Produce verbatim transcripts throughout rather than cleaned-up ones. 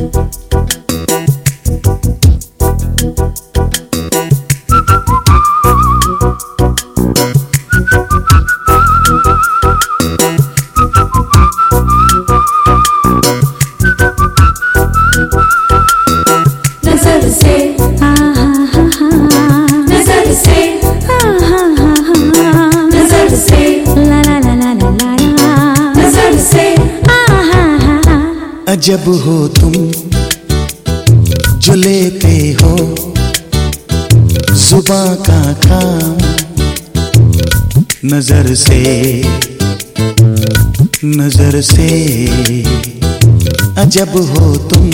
अजब हो तुम जो लेते हो जुबां का काम नजर से नजर से। अजब हो तुम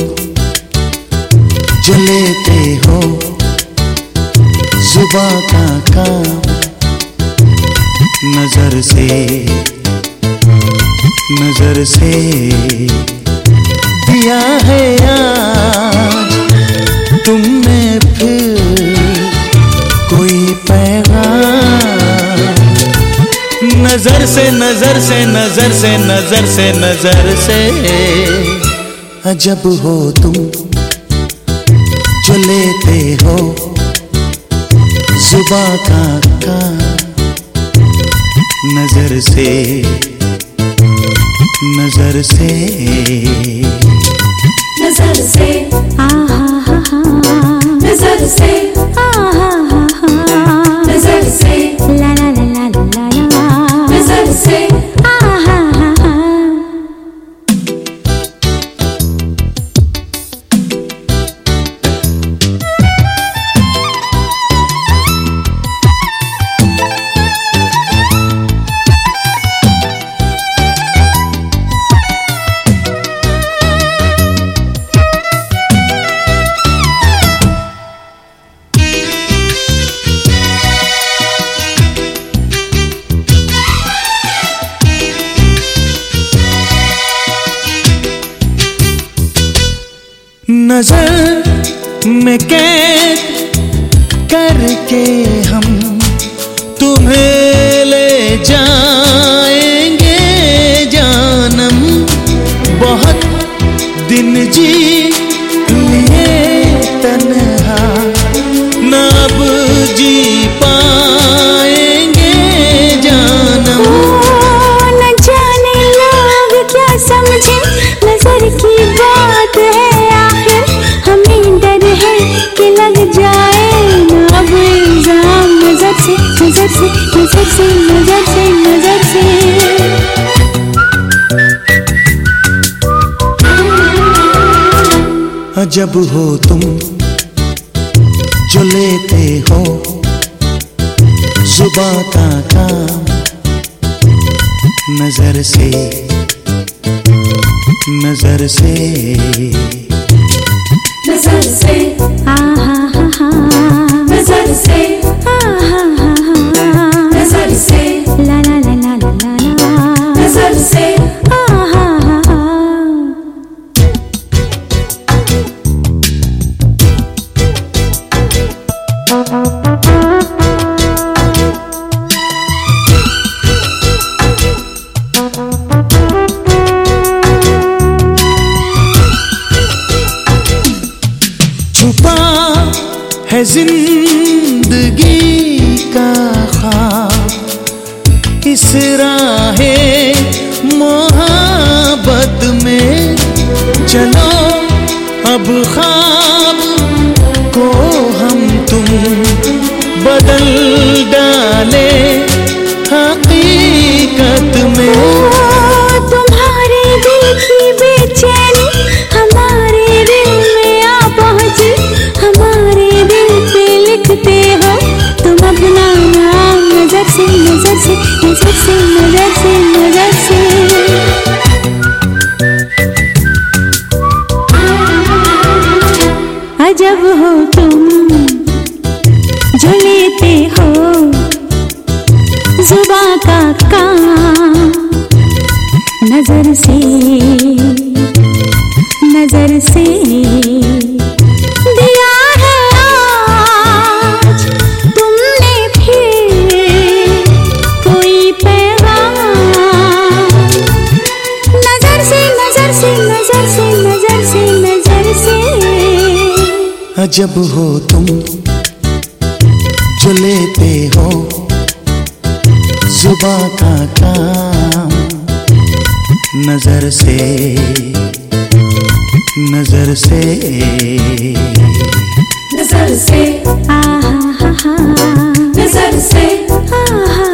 जो लेते हो जुबां का काम नजर से नजर से। दिया है आज तुमने फिर कोई पैगाम नजर से नजर से नजर से नजर से नजर से। अजब हो तुम जो लेते हो जुबां का काम नजर से नजर से नजर से आहा हा हा नजर से आहा हा हा नजर से ला ला ला ला ला ला नजर से आहा हा हा। नजर में कैद करके हम तुम्हें ले जाएंगे जानम। बहुत दिन जी लिए तन्हा ना अब जी पाएंगे जानम। न जाने लोग क्या समझे नजर की बात है हमें डर है कि लग जाए ना अब इल्जाम नजर से नजर से नजर से नजर से नजर से। अजब हो तुम जो लेते हो जुबां का काम नजर से नजर से नजर से आहा हा हा नजर से आहा हा हा नजर से ला ला ला ला ला ला नजर से आहा हा हा। छुपा है जिंदगी का ख्वाब इस राहे मोहब्बत में। चलो अब ख्वाब को हम तुम बदल डाले हकीकत में। तुम्हारे दिल की बेचैनी हमारे दिल में आ पहुंची हमारे दिल पे लिखते हो तुम अपना नाम नजर से नजर से नजर से नजर से नजर से। अजब हो तुम जो लेते हो जुबां का काम नजर से नजर से। दिया है आज तुमने फिर कोई पैगाम नजर से नजर से नजर से नजर से नजर अजब हो तुम जो लेते हो जुबां का काम, नजर से नजर से नजर से, आहा हा हा, नजर से, आहा